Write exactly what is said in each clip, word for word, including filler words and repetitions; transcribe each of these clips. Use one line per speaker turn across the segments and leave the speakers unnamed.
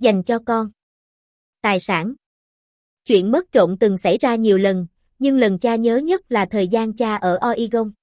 dành cho con. Tài sản. Chuyện mất trộm từng xảy ra nhiều lần, nhưng lần cha nhớ nhất là thời gian cha ở Oregon.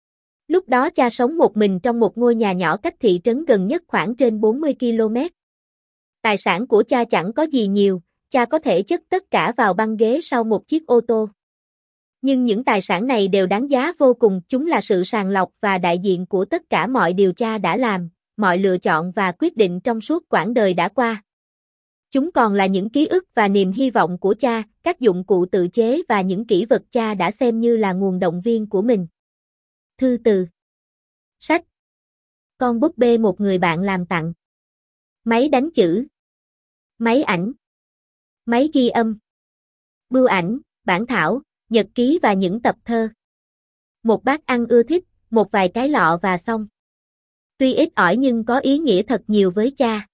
Lúc đó cha sống một mình trong một ngôi nhà nhỏ cách thị trấn gần nhất khoảng trên bốn mươi ki lô mét. Tài sản của cha chẳng có gì nhiều, cha có thể chất tất cả vào băng ghế sau một chiếc ô tô. Nhưng những tài sản này đều đáng giá vô cùng, chúng là sự sàng lọc và đại diện của tất cả mọi điều cha đã làm, mọi lựa chọn và quyết định trong suốt quãng đời đã qua. Chúng còn là những ký ức và niềm hy vọng của cha, các dụng cụ tự chế và những kỷ vật cha đã xem như là nguồn động viên của mình. Thư từ. Sách. Con búp bê một người bạn làm tặng. Máy đánh chữ. Máy ảnh. Máy ghi âm. Bưu ảnh, bản thảo, nhật ký và những tập thơ. Một bát ăn ưa thích, một vài cái lọ và xong. Tuy ít ỏi nhưng có ý nghĩa thật nhiều với cha.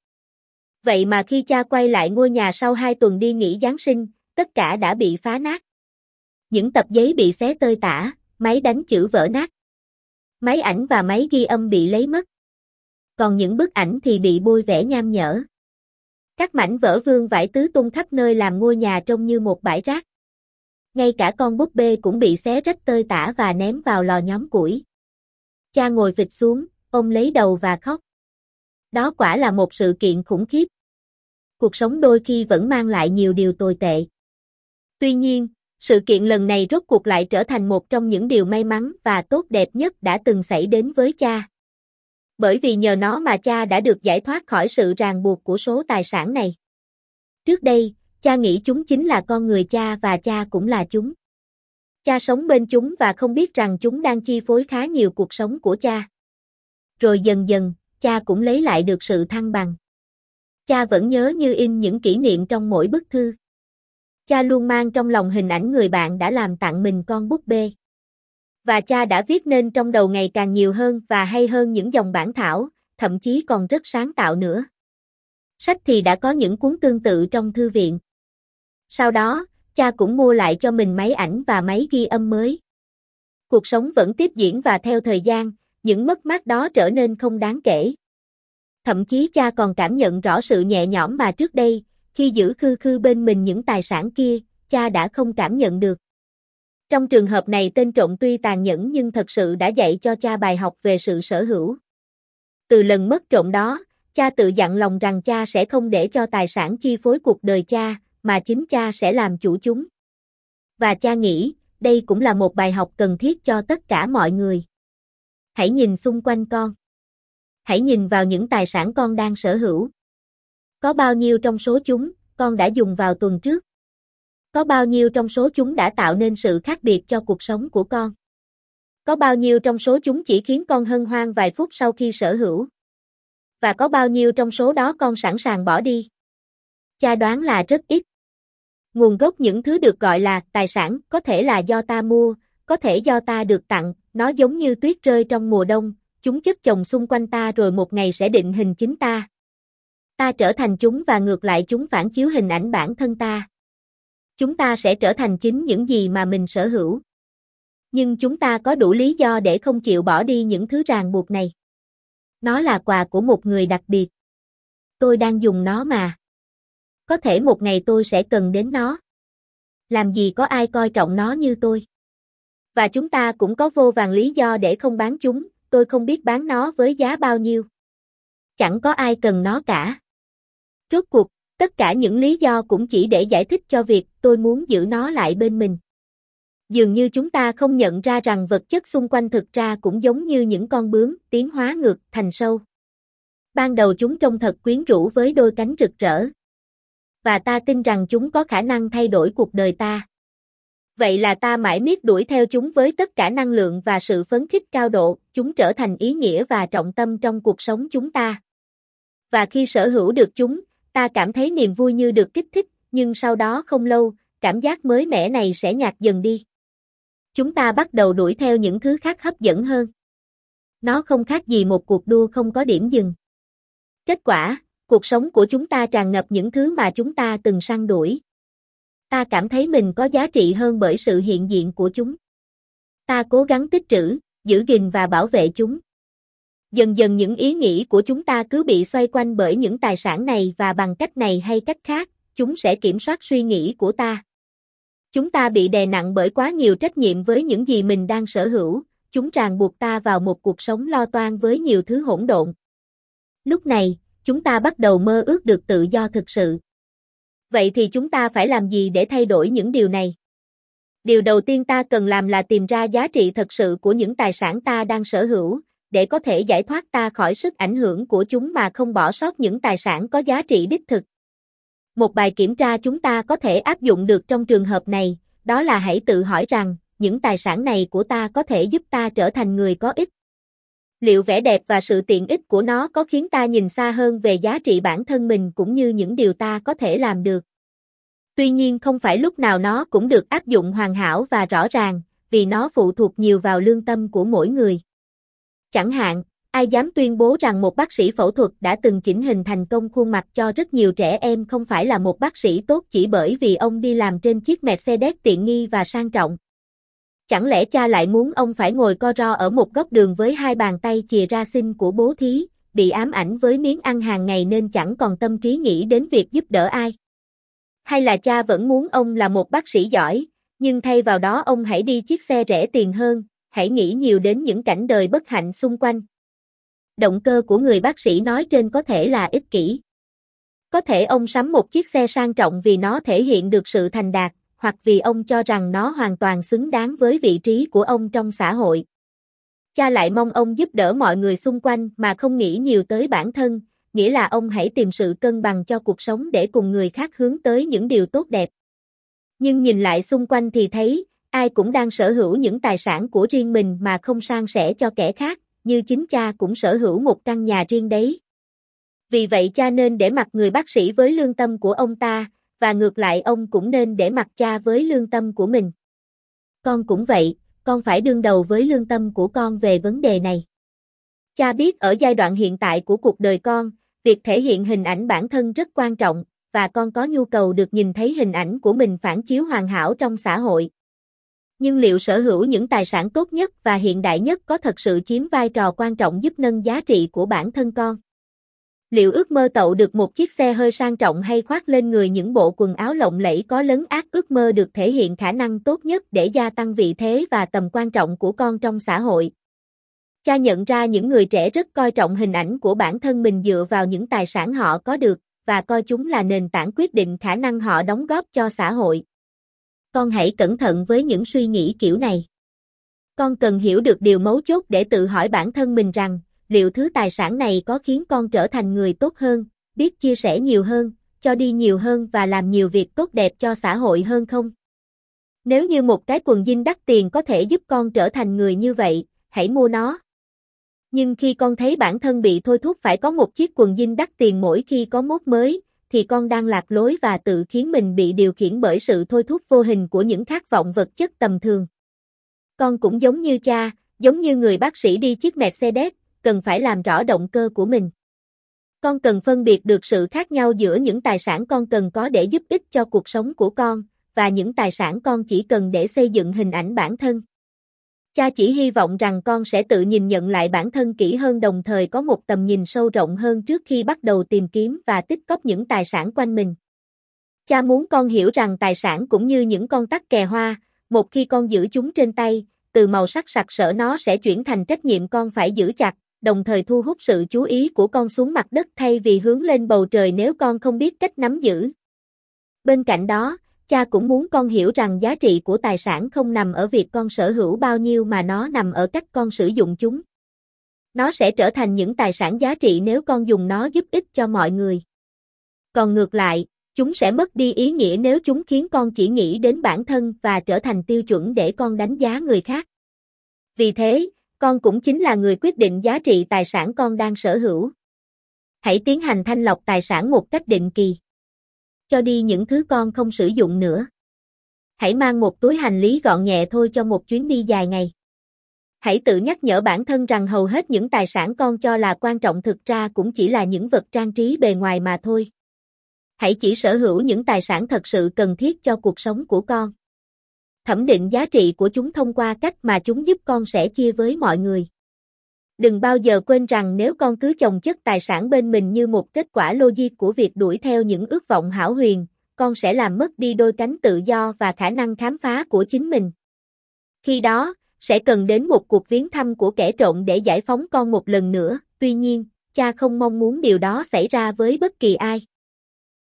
Vậy mà khi cha quay lại ngôi nhà sau hai tuần đi nghỉ Giáng sinh, tất cả đã bị phá nát. Những tập giấy bị xé tơi tả, máy đánh chữ vỡ nát. Máy ảnh và máy ghi âm bị lấy mất. Còn những bức ảnh thì bị bôi vẽ nham nhở. Các mảnh vỡ vương vãi tứ tung khắp nơi làm ngôi nhà trông như một bãi rác. Ngay cả con búp bê cũng bị xé rách tơi tả và ném vào lò nhóm củi. Cha ngồi phịch xuống, ôm lấy đầu và khóc. Đó quả là một sự kiện khủng khiếp. Cuộc sống đôi khi vẫn mang lại nhiều điều tồi tệ. Tuy nhiên, sự kiện lần này rốt cuộc lại trở thành một trong những điều may mắn và tốt đẹp nhất đã từng xảy đến với cha. Bởi vì nhờ nó mà cha đã được giải thoát khỏi sự ràng buộc của số tài sản này. Trước đây, cha nghĩ chúng chính là con người cha và cha cũng là chúng. Cha sống bên chúng và không biết rằng chúng đang chi phối khá nhiều cuộc sống của cha. Rồi dần dần, cha cũng lấy lại được sự thăng bằng. Cha vẫn nhớ như in những kỷ niệm trong mỗi bức thư. Cha luôn mang trong lòng hình ảnh người bạn đã làm tặng mình con búp bê. Và cha đã viết nên trong đầu ngày càng nhiều hơn và hay hơn những dòng bản thảo, thậm chí còn rất sáng tạo nữa. Sách thì đã có những cuốn tương tự trong thư viện. Sau đó, cha cũng mua lại cho mình máy ảnh và máy ghi âm mới. Cuộc sống vẫn tiếp diễn và theo thời gian, những mất mát đó trở nên không đáng kể. Thậm chí cha còn cảm nhận rõ sự nhẹ nhõm mà trước đây, khi giữ khư khư bên mình những tài sản kia, cha đã không cảm nhận được. Trong trường hợp này tên trộm tuy tàn nhẫn nhưng thật sự đã dạy cho cha bài học về sự sở hữu. Từ lần mất trộm đó, cha tự dặn lòng rằng cha sẽ không để cho tài sản chi phối cuộc đời cha, mà chính cha sẽ làm chủ chúng. Và cha nghĩ, đây cũng là một bài học cần thiết cho tất cả mọi người. Hãy nhìn xung quanh con. Hãy nhìn vào những tài sản con đang sở hữu. Có bao nhiêu trong số chúng, con đã dùng vào tuần trước? Có bao nhiêu trong số chúng đã tạo nên sự khác biệt cho cuộc sống của con? Có bao nhiêu trong số chúng chỉ khiến con hân hoan vài phút sau khi sở hữu? Và có bao nhiêu trong số đó con sẵn sàng bỏ đi? Cha đoán là rất ít. Nguồn gốc những thứ được gọi là tài sản có thể là do ta mua, có thể do ta được tặng, nó giống như tuyết rơi trong mùa đông, chúng chất chồng xung quanh ta rồi một ngày sẽ định hình chính ta. Ta trở thành chúng và ngược lại chúng phản chiếu hình ảnh bản thân ta. Chúng ta sẽ trở thành chính những gì mà mình sở hữu. Nhưng chúng ta có đủ lý do để không chịu bỏ đi những thứ ràng buộc này. Nó là quà của một người đặc biệt. Tôi đang dùng nó mà. Có thể một ngày tôi sẽ cần đến nó. Làm gì có ai coi trọng nó như tôi. Và chúng ta cũng có vô vàn lý do để không bán chúng, tôi không biết bán nó với giá bao nhiêu. Chẳng có ai cần nó cả. Rốt cuộc, tất cả những lý do cũng chỉ để giải thích cho việc tôi muốn giữ nó lại bên mình. Dường như chúng ta không nhận ra rằng vật chất xung quanh thực ra cũng giống như những con bướm tiến hóa ngược thành sâu. Ban đầu chúng trông thật quyến rũ với đôi cánh rực rỡ. Và ta tin rằng chúng có khả năng thay đổi cuộc đời ta. Vậy là ta mãi miết đuổi theo chúng với tất cả năng lượng và sự phấn khích cao độ, chúng trở thành ý nghĩa và trọng tâm trong cuộc sống chúng ta. Và khi sở hữu được chúng, ta cảm thấy niềm vui như được kích thích, nhưng sau đó không lâu, cảm giác mới mẻ này sẽ nhạt dần đi. Chúng ta bắt đầu đuổi theo những thứ khác hấp dẫn hơn. Nó không khác gì một cuộc đua không có điểm dừng. Kết quả, cuộc sống của chúng ta tràn ngập những thứ mà chúng ta từng săn đuổi. Ta cảm thấy mình có giá trị hơn bởi sự hiện diện của chúng. Ta cố gắng tích trữ, giữ gìn và bảo vệ chúng. Dần dần những ý nghĩ của chúng ta cứ bị xoay quanh bởi những tài sản này và bằng cách này hay cách khác, chúng sẽ kiểm soát suy nghĩ của ta. Chúng ta bị đè nặng bởi quá nhiều trách nhiệm với những gì mình đang sở hữu, chúng ràng buộc ta vào một cuộc sống lo toan với nhiều thứ hỗn độn. Lúc này, chúng ta bắt đầu mơ ước được tự do thực sự. Vậy thì chúng ta phải làm gì để thay đổi những điều này? Điều đầu tiên ta cần làm là tìm ra giá trị thật sự của những tài sản ta đang sở hữu, để có thể giải thoát ta khỏi sức ảnh hưởng của chúng mà không bỏ sót những tài sản có giá trị đích thực. Một bài kiểm tra chúng ta có thể áp dụng được trong trường hợp này, đó là hãy tự hỏi rằng, những tài sản này của ta có thể giúp ta trở thành người có ích. Liệu vẻ đẹp và sự tiện ích của nó có khiến ta nhìn xa hơn về giá trị bản thân mình cũng như những điều ta có thể làm được? Tuy nhiên không phải lúc nào nó cũng được áp dụng hoàn hảo và rõ ràng, vì nó phụ thuộc nhiều vào lương tâm của mỗi người. Chẳng hạn, ai dám tuyên bố rằng một bác sĩ phẫu thuật đã từng chỉnh hình thành công khuôn mặt cho rất nhiều trẻ em không phải là một bác sĩ tốt chỉ bởi vì ông đi làm trên chiếc Mercedes tiện nghi và sang trọng? Chẳng lẽ cha lại muốn ông phải ngồi co ro ở một góc đường với hai bàn tay chìa ra xin của bố thí, bị ám ảnh với miếng ăn hàng ngày nên chẳng còn tâm trí nghĩ đến việc giúp đỡ ai? Hay là cha vẫn muốn ông là một bác sĩ giỏi, nhưng thay vào đó ông hãy đi chiếc xe rẻ tiền hơn, hãy nghĩ nhiều đến những cảnh đời bất hạnh xung quanh? Động cơ của người bác sĩ nói trên có thể là ích kỷ. Có thể ông sắm một chiếc xe sang trọng vì nó thể hiện được sự thành đạt, hoặc vì ông cho rằng nó hoàn toàn xứng đáng với vị trí của ông trong xã hội. Cha lại mong ông giúp đỡ mọi người xung quanh mà không nghĩ nhiều tới bản thân, nghĩa là ông hãy tìm sự cân bằng cho cuộc sống để cùng người khác hướng tới những điều tốt đẹp. Nhưng nhìn lại xung quanh thì thấy, ai cũng đang sở hữu những tài sản của riêng mình mà không san sẻ cho kẻ khác, như chính cha cũng sở hữu một căn nhà riêng đấy. Vì vậy cha nên để mặc người bác sĩ với lương tâm của ông ta, và ngược lại ông cũng nên để mặc cha với lương tâm của mình. Con cũng vậy, con phải đương đầu với lương tâm của con về vấn đề này. Cha biết ở giai đoạn hiện tại của cuộc đời con, việc thể hiện hình ảnh bản thân rất quan trọng, và con có nhu cầu được nhìn thấy hình ảnh của mình phản chiếu hoàn hảo trong xã hội. Nhưng liệu sở hữu những tài sản tốt nhất và hiện đại nhất có thật sự chiếm vai trò quan trọng giúp nâng giá trị của bản thân con? Liệu ước mơ tậu được một chiếc xe hơi sang trọng hay khoác lên người những bộ quần áo lộng lẫy có lấn át ước mơ được thể hiện khả năng tốt nhất để gia tăng vị thế và tầm quan trọng của con trong xã hội? Cha nhận ra những người trẻ rất coi trọng hình ảnh của bản thân mình dựa vào những tài sản họ có được, và coi chúng là nền tảng quyết định khả năng họ đóng góp cho xã hội. Con hãy cẩn thận với những suy nghĩ kiểu này. Con cần hiểu được điều mấu chốt để tự hỏi bản thân mình rằng, liệu thứ tài sản này có khiến con trở thành người tốt hơn, biết chia sẻ nhiều hơn, cho đi nhiều hơn và làm nhiều việc tốt đẹp cho xã hội hơn không? Nếu như một cái quần jean đắt tiền có thể giúp con trở thành người như vậy, hãy mua nó. Nhưng khi con thấy bản thân bị thôi thúc phải có một chiếc quần jean đắt tiền mỗi khi có mốt mới, thì con đang lạc lối và tự khiến mình bị điều khiển bởi sự thôi thúc vô hình của những khát vọng vật chất tầm thường. Con cũng giống như cha, giống như người bác sĩ đi chiếc Mercedes, cần phải làm rõ động cơ của mình. Con cần phân biệt được sự khác nhau giữa những tài sản con cần có để giúp ích cho cuộc sống của con, và những tài sản con chỉ cần để xây dựng hình ảnh bản thân. Cha chỉ hy vọng rằng con sẽ tự nhìn nhận lại bản thân kỹ hơn, đồng thời có một tầm nhìn sâu rộng hơn trước khi bắt đầu tìm kiếm và tích cóp những tài sản quanh mình. Cha muốn con hiểu rằng tài sản cũng như những con tắc kè hoa, một khi con giữ chúng trên tay, từ màu sắc sặc sỡ nó sẽ chuyển thành trách nhiệm con phải giữ chặt, đồng thời thu hút sự chú ý của con xuống mặt đất thay vì hướng lên bầu trời nếu con không biết cách nắm giữ. Bên cạnh đó, cha cũng muốn con hiểu rằng giá trị của tài sản không nằm ở việc con sở hữu bao nhiêu mà nó nằm ở cách con sử dụng chúng. Nó sẽ trở thành những tài sản giá trị nếu con dùng nó giúp ích cho mọi người. Còn ngược lại, chúng sẽ mất đi ý nghĩa nếu chúng khiến con chỉ nghĩ đến bản thân và trở thành tiêu chuẩn để con đánh giá người khác. Vì thế, con cũng chính là người quyết định giá trị tài sản con đang sở hữu. Hãy tiến hành thanh lọc tài sản một cách định kỳ. Cho đi những thứ con không sử dụng nữa. Hãy mang một túi hành lý gọn nhẹ thôi cho một chuyến đi dài ngày. Hãy tự nhắc nhở bản thân rằng hầu hết những tài sản con cho là quan trọng thực ra cũng chỉ là những vật trang trí bề ngoài mà thôi. Hãy chỉ sở hữu những tài sản thật sự cần thiết cho cuộc sống của con. Thẩm định giá trị của chúng thông qua cách mà chúng giúp con sẻ chia với mọi người. Đừng bao giờ quên rằng nếu con cứ chồng chất tài sản bên mình như một kết quả logic của việc đuổi theo những ước vọng hão huyền, con sẽ làm mất đi đôi cánh tự do và khả năng khám phá của chính mình. Khi đó, sẽ cần đến một cuộc viếng thăm của kẻ trộm để giải phóng con một lần nữa, tuy nhiên, cha không mong muốn điều đó xảy ra với bất kỳ ai.